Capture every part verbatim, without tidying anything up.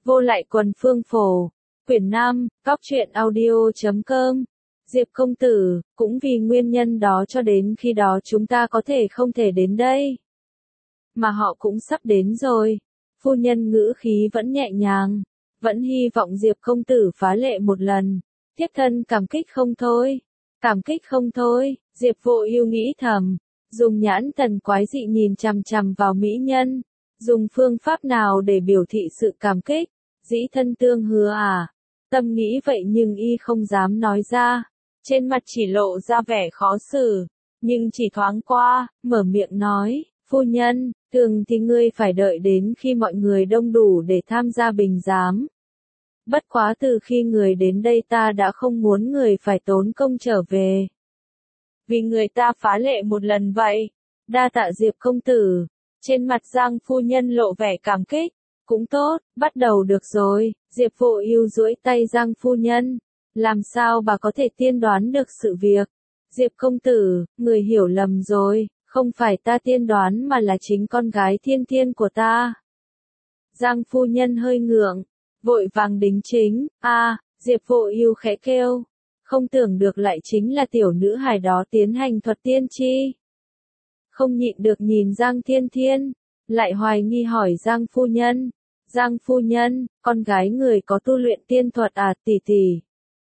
Vô lại quần phương phổ. Quyển năm, góc truyện audio chấm com. Diệp công tử, cũng vì nguyên nhân đó cho đến khi đó chúng ta có thể không thể đến đây. Mà họ cũng sắp đến rồi. Phu nhân ngữ khí vẫn nhẹ nhàng, vẫn hy vọng Diệp công tử phá lệ một lần. Thiếp thân cảm kích không thôi. Cảm kích không thôi, Diệp Vô Ưu nghĩ thầm, dùng nhãn thần quái dị nhìn chằm chằm vào mỹ nhân, dùng phương pháp nào để biểu thị sự cảm kích, dĩ thân tương hứa à? Tâm nghĩ vậy nhưng y không dám nói ra, trên mặt chỉ lộ ra vẻ khó xử, nhưng chỉ thoáng qua, mở miệng nói, phu nhân, thường thì ngươi phải đợi đến khi mọi người đông đủ để tham gia bình giám. Bất quá từ khi người đến đây ta đã không muốn người phải tốn công trở về. Vì người ta phá lệ một lần vậy. Đa tạ Diệp công tử. Trên mặt Giang phu nhân lộ vẻ cảm kích. Cũng tốt, bắt đầu được rồi. Diệp Vô Ưu duỗi tay Giang phu nhân. Làm sao bà có thể tiên đoán được sự việc? Diệp công tử, người hiểu lầm rồi. Không phải ta tiên đoán mà là chính con gái Thiên Thiên của ta. Giang phu nhân hơi ngượng. Vội vàng đính chính, a, à, Diệp Vô Ưu khẽ kêu, không tưởng được lại chính là tiểu nữ hài đó tiến hành thuật tiên chi. Không nhịn được nhìn Giang Thiên Thiên, lại hoài nghi hỏi Giang phu nhân, Giang phu nhân, con gái người có tu luyện tiên thuật à tỷ tỷ?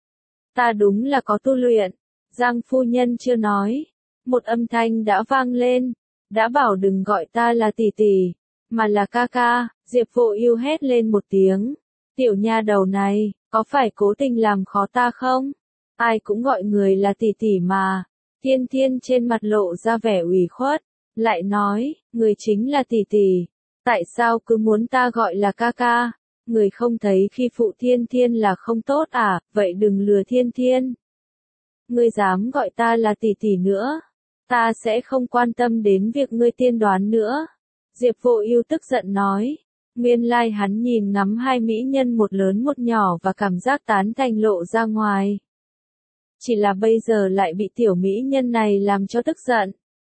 Ta đúng là có tu luyện, Giang phu nhân chưa nói, một âm thanh đã vang lên, đã bảo đừng gọi ta là tỷ tỷ, mà là ca ca, Diệp Vô Ưu hét lên một tiếng. Tiểu nha đầu này, có phải cố tình làm khó ta không? Ai cũng gọi người là tỷ tỷ mà. Thiên Thiên trên mặt lộ ra vẻ ủy khuất, lại nói, người chính là tỷ tỷ. Tại sao cứ muốn ta gọi là ca ca? Người không thấy khi phụ Thiên Thiên là không tốt à, vậy đừng lừa Thiên Thiên. Ngươi dám gọi ta là tỷ tỷ nữa, ta sẽ không quan tâm đến việc ngươi tiên đoán nữa. Diệp Vô Ưu tức giận nói. Nguyên lai like hắn nhìn ngắm hai mỹ nhân một lớn một nhỏ và cảm giác tán thành lộ ra ngoài. Chỉ là bây giờ lại bị tiểu mỹ nhân này làm cho tức giận.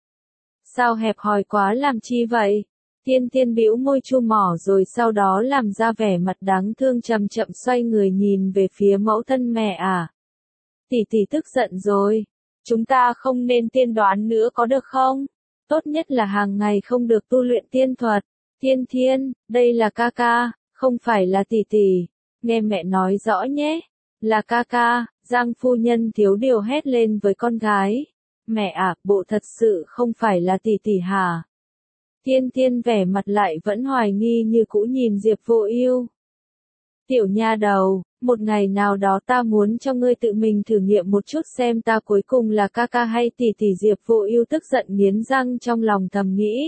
Sao hẹp hòi quá làm chi vậy? Thiên Thiên bĩu môi chu mỏ rồi sau đó làm ra vẻ mặt đáng thương chậm chậm xoay người nhìn về phía mẫu thân mẹ à. Tỷ tỷ tức giận rồi. Chúng ta không nên tiên đoán nữa có được không? Tốt nhất là hàng ngày không được tu luyện tiên thuật. Thiên Thiên, đây là ca ca, không phải là tỷ tỷ. Nghe mẹ nói rõ nhé. Là ca ca, Giang phu nhân thiếu điều hét lên với con gái. Mẹ à, bộ thật sự không phải là tỷ tỷ hả? Thiên Thiên vẻ mặt lại vẫn hoài nghi như cũ nhìn Diệp Vô Ưu. Tiểu nha đầu, một ngày nào đó ta muốn cho ngươi tự mình thử nghiệm một chút xem ta cuối cùng là ca ca hay tỷ tỷ. Diệp Vô Ưu tức giận nghiến răng trong lòng thầm nghĩ.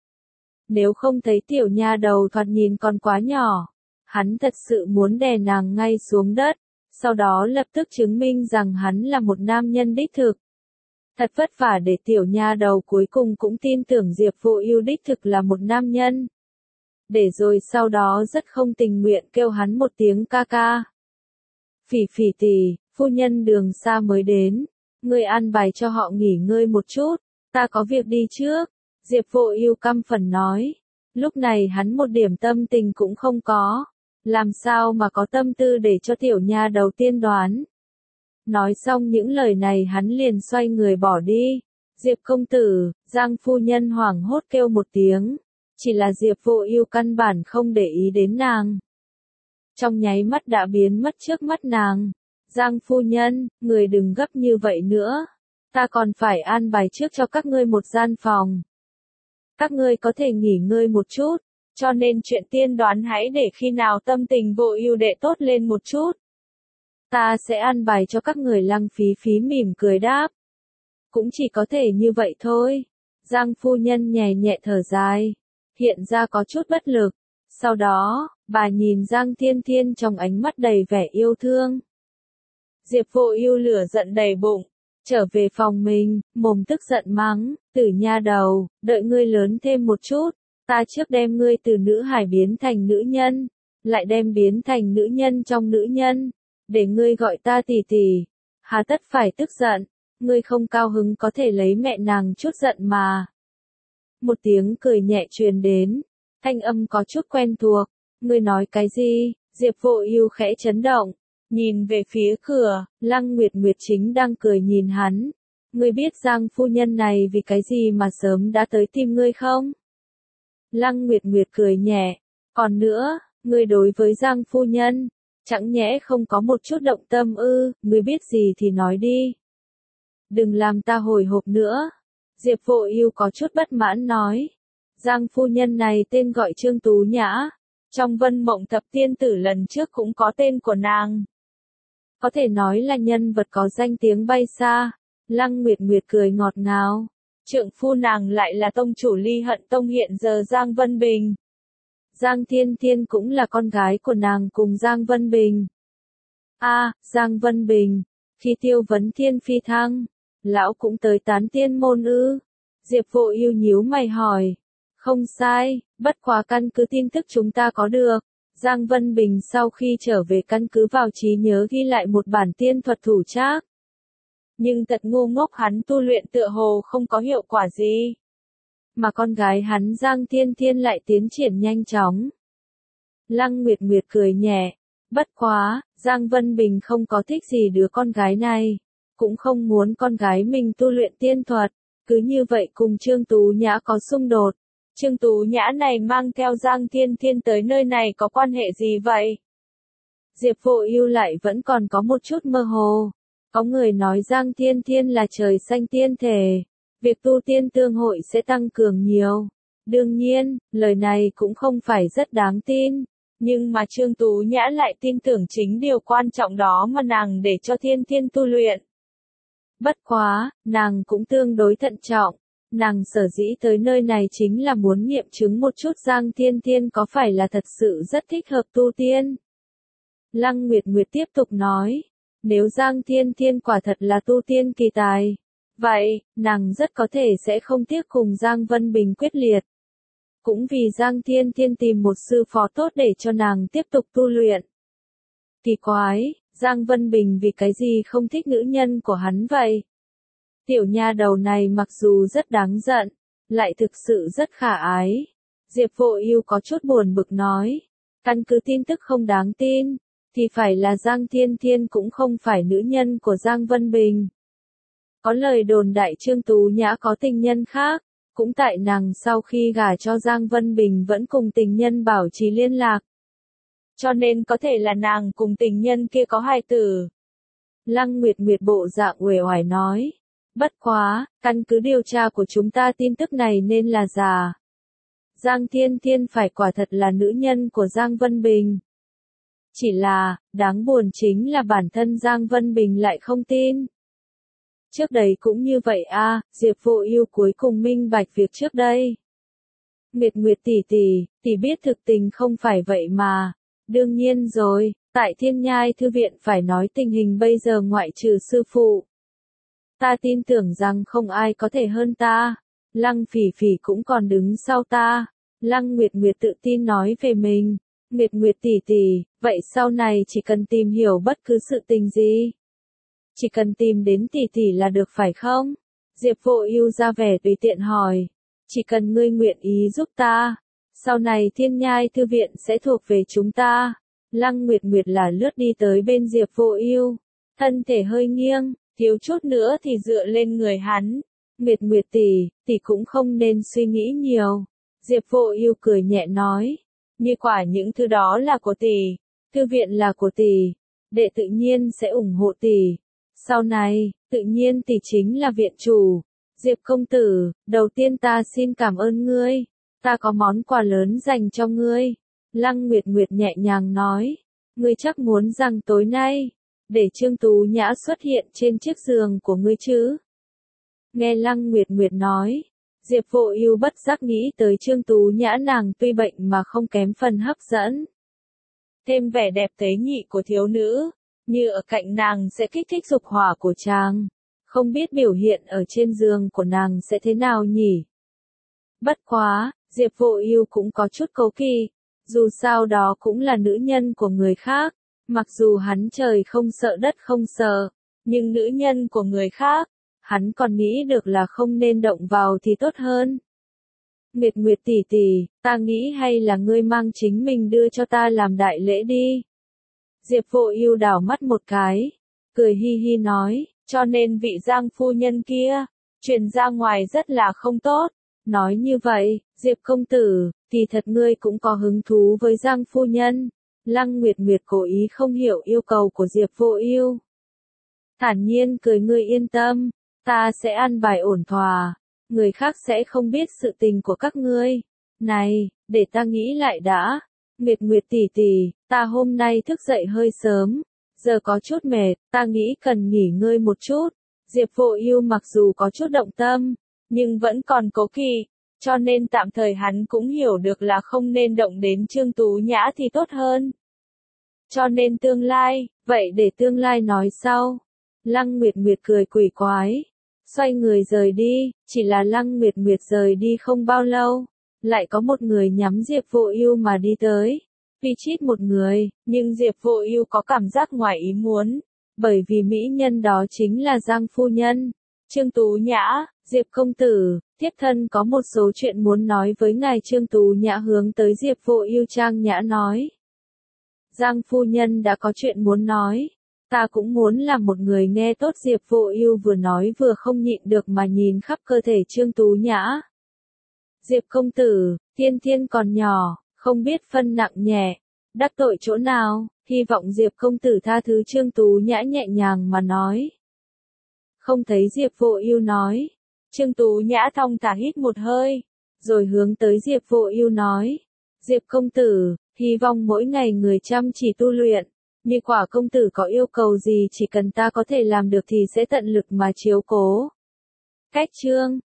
Nếu không thấy tiểu nha đầu thoạt nhìn còn quá nhỏ, hắn thật sự muốn đè nàng ngay xuống đất, sau đó lập tức chứng minh rằng hắn là một nam nhân đích thực. Thật vất vả để tiểu nha đầu cuối cùng cũng tin tưởng Diệp Vô Ưu đích thực là một nam nhân. Để rồi sau đó rất không tình nguyện kêu hắn một tiếng ca ca. Phỉ Phỉ tỷ, phu nhân đường xa mới đến, ngươi an bài cho họ nghỉ ngơi một chút, ta có việc đi trước. Diệp Vô Ưu căm phẫn nói, lúc này hắn một điểm tâm tình cũng không có, làm sao mà có tâm tư để cho tiểu nha đầu tiên đoán. Nói xong những lời này hắn liền xoay người bỏ đi. Diệp công tử, Giang phu nhân hoảng hốt kêu một tiếng, chỉ là Diệp Vô Ưu căn bản không để ý đến nàng. Trong nháy mắt đã biến mất trước mắt nàng. Giang phu nhân, người đừng gấp như vậy nữa, ta còn phải an bài trước cho các ngươi một gian phòng. Các ngươi có thể nghỉ ngơi một chút, cho nên chuyện tiên đoán hãy để khi nào tâm tình Vô Ưu đệ tốt lên một chút. Ta sẽ an bài cho các người. Lăng Phí Phí mỉm cười đáp. Cũng chỉ có thể như vậy thôi. Giang phu nhân nhẹ nhẹ thở dài, hiện ra có chút bất lực. Sau đó, bà nhìn Giang Thiên Thiên trong ánh mắt đầy vẻ yêu thương. Diệp Vô Ưu lửa giận đầy bụng. Trở về phòng mình, mồm tức giận mắng, tử nha đầu, đợi ngươi lớn thêm một chút, ta trước đem ngươi từ nữ hài biến thành nữ nhân, lại đem biến thành nữ nhân trong nữ nhân, để ngươi gọi ta tỷ tỷ, hà tất phải tức giận, ngươi không cao hứng có thể lấy mẹ nàng chút giận mà. Một tiếng cười nhẹ truyền đến, thanh âm có chút quen thuộc, ngươi nói cái gì? Diệp Vô Ưu khẽ chấn động, nhìn về phía cửa, Lăng Nguyệt Nguyệt chính đang cười nhìn hắn. Ngươi biết Giang phu nhân này vì cái gì mà sớm đã tới tìm ngươi không? Lăng Nguyệt Nguyệt cười nhẹ, còn nữa, ngươi đối với Giang phu nhân, chẳng nhẽ không có một chút động tâm ư, ngươi biết gì thì nói đi. Đừng làm ta hồi hộp nữa. Diệp Vô Ưu có chút bất mãn nói. Giang phu nhân này tên gọi Trương Tú Nhã. Trong Vân Mộng Thập Tiên Tử lần trước cũng có tên của nàng. Có thể nói là nhân vật có danh tiếng bay xa. Lăng Nguyệt Nguyệt cười ngọt ngào. Trượng phu nàng lại là tông chủ Ly Hận Tông hiện giờ Giang Vân Bình. Giang Thiên Thiên cũng là con gái của nàng cùng Giang Vân Bình. A, à, Giang Vân Bình, khi Tiêu Vấn Thiên phi thăng, lão cũng tới tán tiên môn ư? Diệp Vô Ưu nhíu mày hỏi. Không sai, bất quá căn cứ tin tức chúng ta có được, Giang Vân Bình sau khi trở về căn cứ vào trí nhớ ghi lại một bản tiên thuật thủ trác. Nhưng thật ngu ngốc hắn tu luyện tựa hồ không có hiệu quả gì. Mà con gái hắn Giang Thiên Thiên lại tiến triển nhanh chóng. Lăng Nguyệt Nguyệt cười nhẹ. Bất quá, Giang Vân Bình không có thích gì đứa con gái này. Cũng không muốn con gái mình tu luyện tiên thuật. Cứ như vậy cùng Trương Tú Nhã có xung đột. Trương Tú Nhã này mang theo Giang Thiên Thiên tới nơi này có quan hệ gì vậy? Diệp Vô Ưu lại vẫn còn có một chút mơ hồ. Có người nói Giang Thiên Thiên là trời xanh tiên thể. Việc tu tiên tương hội sẽ tăng cường nhiều. Đương nhiên, lời này cũng không phải rất đáng tin. Nhưng mà Trương Tú Nhã lại tin tưởng chính điều quan trọng đó mà nàng để cho Thiên Thiên tu luyện. Bất quá, nàng cũng tương đối thận trọng. Nàng sở dĩ tới nơi này chính là muốn nghiệm chứng một chút Giang Thiên Thiên có phải là thật sự rất thích hợp tu tiên. Lăng Nguyệt Nguyệt tiếp tục nói. Nếu Giang Thiên Thiên quả thật là tu tiên kỳ tài, vậy, nàng rất có thể sẽ không tiếc cùng Giang Vân Bình quyết liệt. Cũng vì Giang Thiên Thiên tìm một sư phó tốt để cho nàng tiếp tục tu luyện. Kỳ quái, Giang Vân Bình vì cái gì không thích nữ nhân của hắn vậy? Tiểu nha đầu này mặc dù rất đáng giận, lại thực sự rất khả ái. Diệp Vô Ưu có chút buồn bực nói. Căn cứ tin tức không đáng tin, thì phải là Giang Thiên Thiên cũng không phải nữ nhân của Giang Vân Bình. Có lời đồn đại Trương Tú Nhã có tình nhân khác, cũng tại nàng sau khi gả cho Giang Vân Bình vẫn cùng tình nhân bảo trì liên lạc. Cho nên có thể là nàng cùng tình nhân kia có hài tử. Lăng Nguyệt Nguyệt bộ dạng uể oải nói. Bất quá, căn cứ điều tra của chúng ta tin tức này nên là giả. Giang Thiên Thiên phải quả thật là nữ nhân của Giang Vân Bình. Chỉ là, đáng buồn chính là bản thân Giang Vân Bình lại không tin. Trước đây cũng như vậy a, à, Diệp Vô Ưu cuối cùng minh bạch việc trước đây. Nguyệt Nguyệt tỷ tỷ, tỷ biết thực tình không phải vậy mà. Đương nhiên rồi, tại Thiên Nhai Thư viện phải nói tình hình bây giờ ngoại trừ sư phụ. Ta tin tưởng rằng không ai có thể hơn ta. Lăng Phỉ Phỉ cũng còn đứng sau ta. Lăng Nguyệt Nguyệt tự tin nói về mình. Nguyệt Nguyệt tỷ tỷ, vậy sau này chỉ cần tìm hiểu bất cứ sự tình gì, chỉ cần tìm đến tỷ tỷ là được phải không? Diệp Vô Ưu ra vẻ tùy tiện hỏi. Chỉ cần ngươi nguyện ý giúp ta, sau này Thiên Nhai Thư viện sẽ thuộc về chúng ta. Lăng Nguyệt Nguyệt là lướt đi tới bên Diệp Vô Ưu, thân thể hơi nghiêng, thiếu chút nữa thì dựa lên người hắn. Nguyệt Nguyệt tỷ, tỷ cũng không nên suy nghĩ nhiều. Diệp Vô Ưu cười nhẹ nói. Như quả những thứ đó là của tỷ, thư viện là của tỷ, đệ tự nhiên sẽ ủng hộ tỷ. Sau này, tự nhiên tỷ chính là viện chủ. Diệp công tử, đầu tiên ta xin cảm ơn ngươi. Ta có món quà lớn dành cho ngươi. Lăng Nguyệt Nguyệt nhẹ nhàng nói. Ngươi chắc muốn rằng tối nay, để Trương Tú Nhã xuất hiện trên chiếc giường của ngươi chứ? Nghe Lăng Nguyệt Nguyệt nói, Diệp Vô Ưu bất giác nghĩ tới Trương Tú Nhã nàng tuy bệnh mà không kém phần hấp dẫn. Thêm vẻ đẹp tế nhị của thiếu nữ, như ở cạnh nàng sẽ kích thích dục hỏa của chàng. Không biết biểu hiện ở trên giường của nàng sẽ thế nào nhỉ? Bất quá, Diệp Vô Ưu cũng có chút cố kỵ, dù sao đó cũng là nữ nhân của người khác, mặc dù hắn trời không sợ đất không sợ, nhưng nữ nhân của người khác, hắn còn nghĩ được là không nên động vào thì tốt hơn. Nguyệt Nguyệt tỷ tỷ, ta nghĩ hay là ngươi mang chính mình đưa cho ta làm đại lễ đi. Diệp Vô Ưu đảo mắt một cái, cười hi hi nói, cho nên vị Giang phu nhân kia, truyền ra ngoài rất là không tốt. Nói như vậy, Diệp công tử, kỳ thật ngươi cũng có hứng thú với Giang phu nhân. Lăng Nguyệt Nguyệt cố ý không hiểu yêu cầu của Diệp Vô Ưu. Thản nhiên cười, ngươi yên tâm, ta sẽ an bài ổn thỏa, người khác sẽ không biết sự tình của các ngươi. Này, để ta nghĩ lại đã. Nguyệt Nguyệt tỷ tỷ, ta hôm nay thức dậy hơi sớm, giờ có chút mệt, ta nghĩ cần nghỉ ngơi một chút. Diệp Vô Ưu mặc dù có chút động tâm, nhưng vẫn còn cố kỵ, cho nên tạm thời hắn cũng hiểu được là không nên động đến Trương Tú Nhã thì tốt hơn. Cho nên tương lai, vậy để tương lai nói sau. Lăng Nguyệt Nguyệt cười quỷ quái, xoay người rời đi, chỉ là Lăng Nguyệt Nguyệt rời đi không bao lâu, lại có một người nhắm Diệp Vô Ưu mà đi tới. Vì chít một người, nhưng Diệp Vô Ưu có cảm giác ngoài ý muốn, bởi vì mỹ nhân đó chính là Giang phu nhân. Trương Tú Nhã, Diệp công tử, thiếp thân có một số chuyện muốn nói với ngài. Trương Tú Nhã hướng tới Diệp Vô Ưu trang nhã nói. Giang phu nhân đã có chuyện muốn nói, ta cũng muốn làm một người nghe tốt. Diệp Vô Ưu vừa nói vừa không nhịn được mà nhìn khắp cơ thể Trương Tú Nhã. Diệp công tử, Thiên Thiên còn nhỏ, không biết phân nặng nhẹ, đắc tội chỗ nào, hy vọng Diệp công tử tha thứ. Trương Tú Nhã nhẹ nhàng mà nói. Không thấy Diệp Vô Ưu nói, Trương Tú Nhã thong thả hít một hơi, rồi hướng tới Diệp Vô Ưu nói, Diệp công tử, hy vọng mỗi ngày người chăm chỉ tu luyện, như quả công tử có yêu cầu gì chỉ cần ta có thể làm được thì sẽ tận lực mà chiếu cố. Cách chương